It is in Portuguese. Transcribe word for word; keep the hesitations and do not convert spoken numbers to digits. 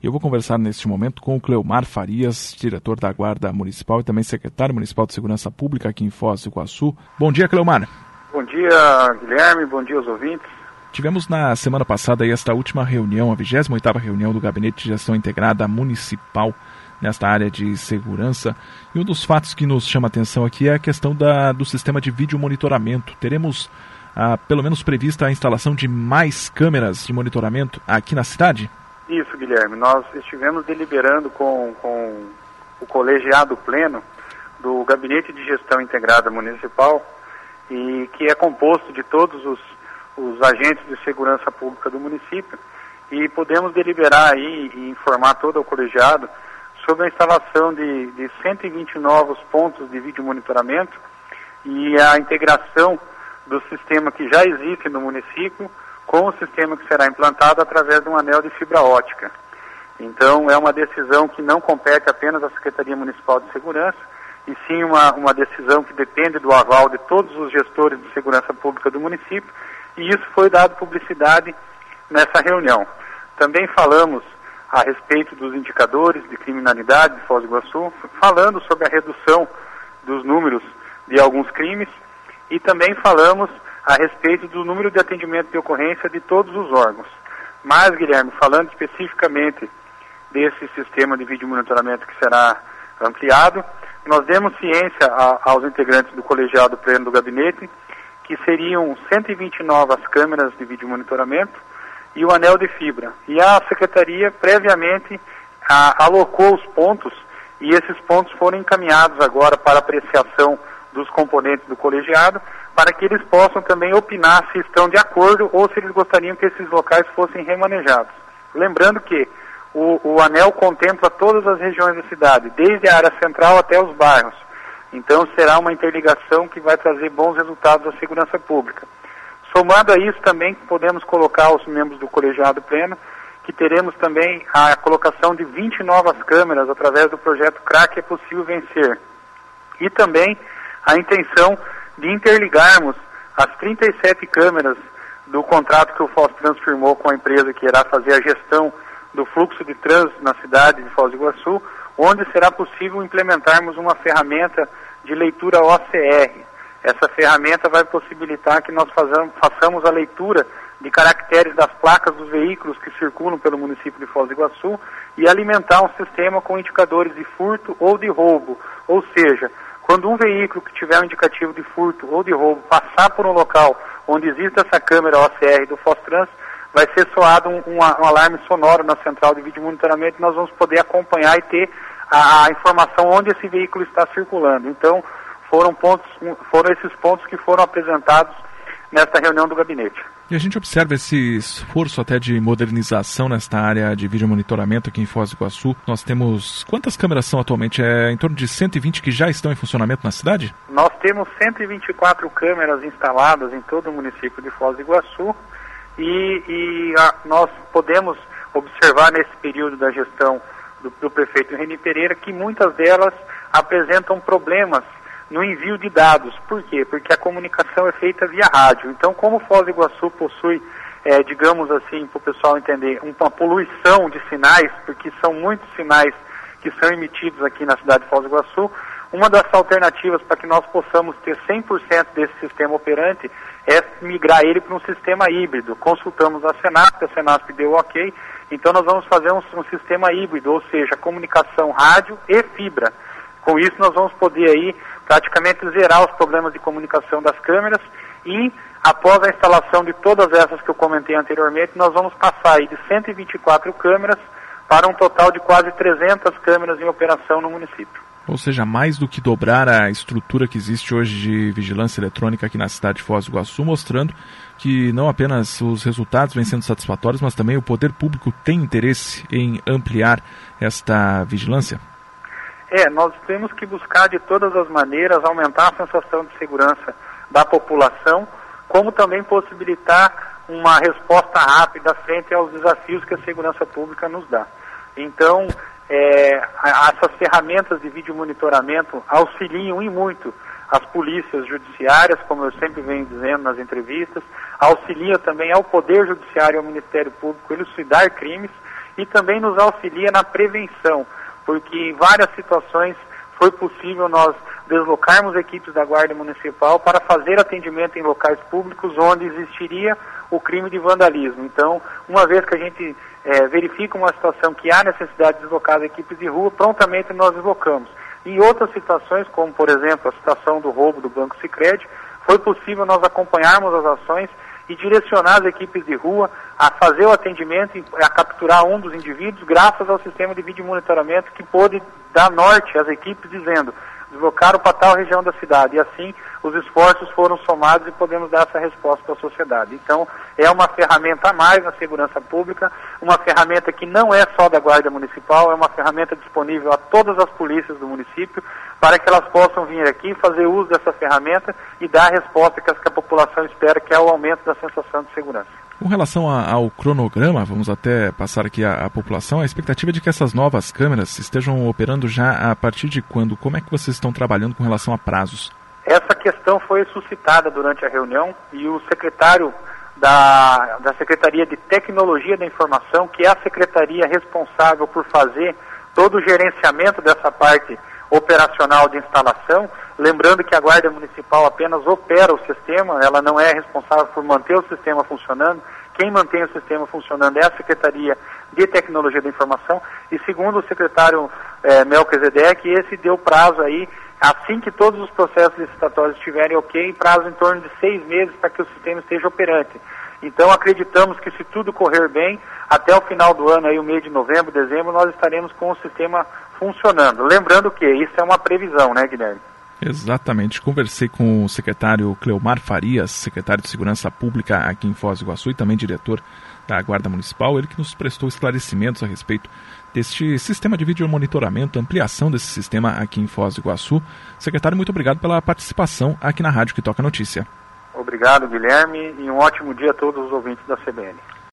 Eu vou conversar neste momento com o Cleomar Farias, diretor da Guarda Municipal e também secretário municipal de Segurança Pública aqui em Foz do Iguaçu. Bom dia, Cleomar. Bom dia, Guilherme. Bom dia aos ouvintes. Tivemos na semana passada aí esta última reunião, a vigésima oitava reunião do Gabinete de Gestão Integrada Municipal nesta área de segurança. E um dos fatos que nos chama a atenção aqui é a questão da, do sistema de vídeo monitoramento. Teremos, ah, pelo menos, prevista a instalação de mais câmeras de monitoramento aqui na cidade? Isso, Guilherme. Nós estivemos deliberando com, com o colegiado pleno do Gabinete de Gestão Integrada Municipal, e que é composto de todos os, os agentes de segurança pública do município, e podemos deliberar aí e informar todo o colegiado sobre a instalação de, de cento e vinte novos pontos de vídeo monitoramento e a integração do sistema que já existe no município com o sistema que será implantado através de um anel de fibra ótica. Então, é uma decisão que não compete apenas à Secretaria Municipal de Segurança, e sim uma, uma decisão que depende do aval de todos os gestores de segurança pública do município, e isso foi dado publicidade nessa reunião. Também falamos a respeito dos indicadores de criminalidade de Foz do Iguaçu, falando sobre a redução dos números de alguns crimes, e também falamos a respeito do número de atendimento de ocorrência de todos os órgãos. Mas, Guilherme, falando especificamente desse sistema de vídeo monitoramento que será ampliado, nós demos ciência a, aos integrantes do colegiado pleno do gabinete que seriam cento e vinte novas câmeras de vídeo monitoramento e o anel de fibra. E a Secretaria previamente a, alocou os pontos, e esses pontos foram encaminhados agora para apreciação dos componentes do colegiado, para que eles possam também opinar se estão de acordo ou se eles gostariam que esses locais fossem remanejados. Lembrando que o, o anel contempla todas as regiões da cidade, desde a área central até os bairros. Então será uma interligação que vai trazer bons resultados à segurança pública. Somado a isso também podemos colocar aos membros do colegiado pleno que teremos também a colocação de vinte novas câmeras através do projeto Crack é Possível Vencer. E também a intenção de interligarmos as trinta e sete câmeras do contrato que o Fostrans firmou com a empresa que irá fazer a gestão do fluxo de trânsito na cidade de Foz do Iguaçu, onde será possível implementarmos uma ferramenta de leitura O C R. Essa ferramenta vai possibilitar que nós façamos, façamos a leitura de caracteres das placas dos veículos que circulam pelo município de Foz do Iguaçu e alimentar um sistema com indicadores de furto ou de roubo. Ou seja, quando um veículo que tiver um indicativo de furto ou de roubo passar por um local onde existe essa câmera O C R do Fostrans, vai ser soado um, um, um alarme sonoro na central de vídeo monitoramento, e nós vamos poder acompanhar e ter a, a informação onde esse veículo está circulando. Então, foram, pontos, foram esses pontos que foram apresentados nesta reunião do gabinete. E a gente observa esse esforço até de modernização nesta área de vídeo monitoramento aqui em Foz do Iguaçu. Nós temos, quantas câmeras são atualmente? É em torno de cento e vinte que já estão em funcionamento na cidade? Nós temos cento e vinte e quatro câmeras instaladas em todo o município de Foz do Iguaçu, e, e a, nós podemos observar nesse período da gestão do, do prefeito Reni Pereira que muitas delas apresentam problemas no envio de dados. Por quê? Porque a comunicação é feita via rádio. Então, como Foz do Iguaçu possui, é, digamos assim, para o pessoal entender, uma poluição de sinais, porque são muitos sinais que são emitidos aqui na cidade de Foz do Iguaçu, uma das alternativas para que nós possamos ter cem por cento desse sistema operante é migrar ele para um sistema híbrido. Consultamos a Senasp, a Senasp deu ok, então nós vamos fazer um, um sistema híbrido, ou seja, comunicação rádio e fibra. Com isso nós vamos poder aí praticamente zerar os problemas de comunicação das câmeras, e após a instalação de todas essas que eu comentei anteriormente, nós vamos passar aí de cento e vinte e quatro câmeras para um total de quase trezentas câmeras em operação no município. Ou seja, mais do que dobrar a estrutura que existe hoje de vigilância eletrônica aqui na cidade de Foz do Iguaçu, mostrando que não apenas os resultados vêm sendo satisfatórios, mas também o poder público tem interesse em ampliar esta vigilância? É, nós temos que buscar de todas as maneiras aumentar a sensação de segurança da população, como também possibilitar uma resposta rápida frente aos desafios que a segurança pública nos dá. Então, é, essas ferramentas de vídeo monitoramento auxiliam e muito as polícias judiciárias, como eu sempre venho dizendo nas entrevistas, auxilia também ao Poder Judiciário e ao Ministério Público elucidar crimes, e também nos auxilia na prevenção, porque em várias situações foi possível nós deslocarmos equipes da Guarda Municipal para fazer atendimento em locais públicos onde existiria o crime de vandalismo. Então, uma vez que a gente é, verifica uma situação que há necessidade de deslocar as equipes de rua, prontamente nós deslocamos. Em outras situações, como por exemplo a situação do roubo do Banco Sicredi, foi possível nós acompanharmos as ações e direcionar as equipes de rua a fazer o atendimento e a capturar um dos indivíduos graças ao sistema de vídeo monitoramento que pôde dar norte às equipes dizendo deslocaram para tal região da cidade, e assim os esforços foram somados e podemos dar essa resposta para a sociedade. Então, é uma ferramenta a mais na segurança pública, uma ferramenta que não é só da Guarda Municipal, é uma ferramenta disponível a todas as polícias do município, para que elas possam vir aqui, fazer uso dessa ferramenta e dar a resposta que a população espera, que é o aumento da sensação de segurança. Com relação a, ao cronograma, vamos até passar aqui a, a população, a expectativa é de que essas novas câmeras estejam operando já a partir de quando? Como é que vocês estão trabalhando com relação a prazos? Essa questão foi suscitada durante a reunião e o secretário da, da Secretaria de Tecnologia da Informação, que é a secretaria responsável por fazer todo o gerenciamento dessa parte operacional de instalação, lembrando que a Guarda Municipal apenas opera o sistema, ela não é responsável por manter o sistema funcionando, quem mantém o sistema funcionando é a Secretaria de Tecnologia da Informação, e segundo o secretário eh, Melquisedeque, esse deu prazo aí, assim que todos os processos licitatórios estiverem ok, prazo em torno de seis meses para que o sistema esteja operante. Então acreditamos que se tudo correr bem, até o final do ano, aí o mês de novembro, dezembro, nós estaremos com o sistema funcionando. Lembrando que isso é uma previsão, né, Guilherme? Exatamente. Conversei com o secretário Cleomar Farias, secretário de Segurança Pública aqui em Foz do Iguaçu e também diretor da Guarda Municipal, ele que nos prestou esclarecimentos a respeito deste sistema de vídeo monitoramento, ampliação desse sistema aqui em Foz do Iguaçu. Secretário, muito obrigado pela participação aqui na Rádio que Toca Notícia. Obrigado, Guilherme, e um ótimo dia a todos os ouvintes da C B N.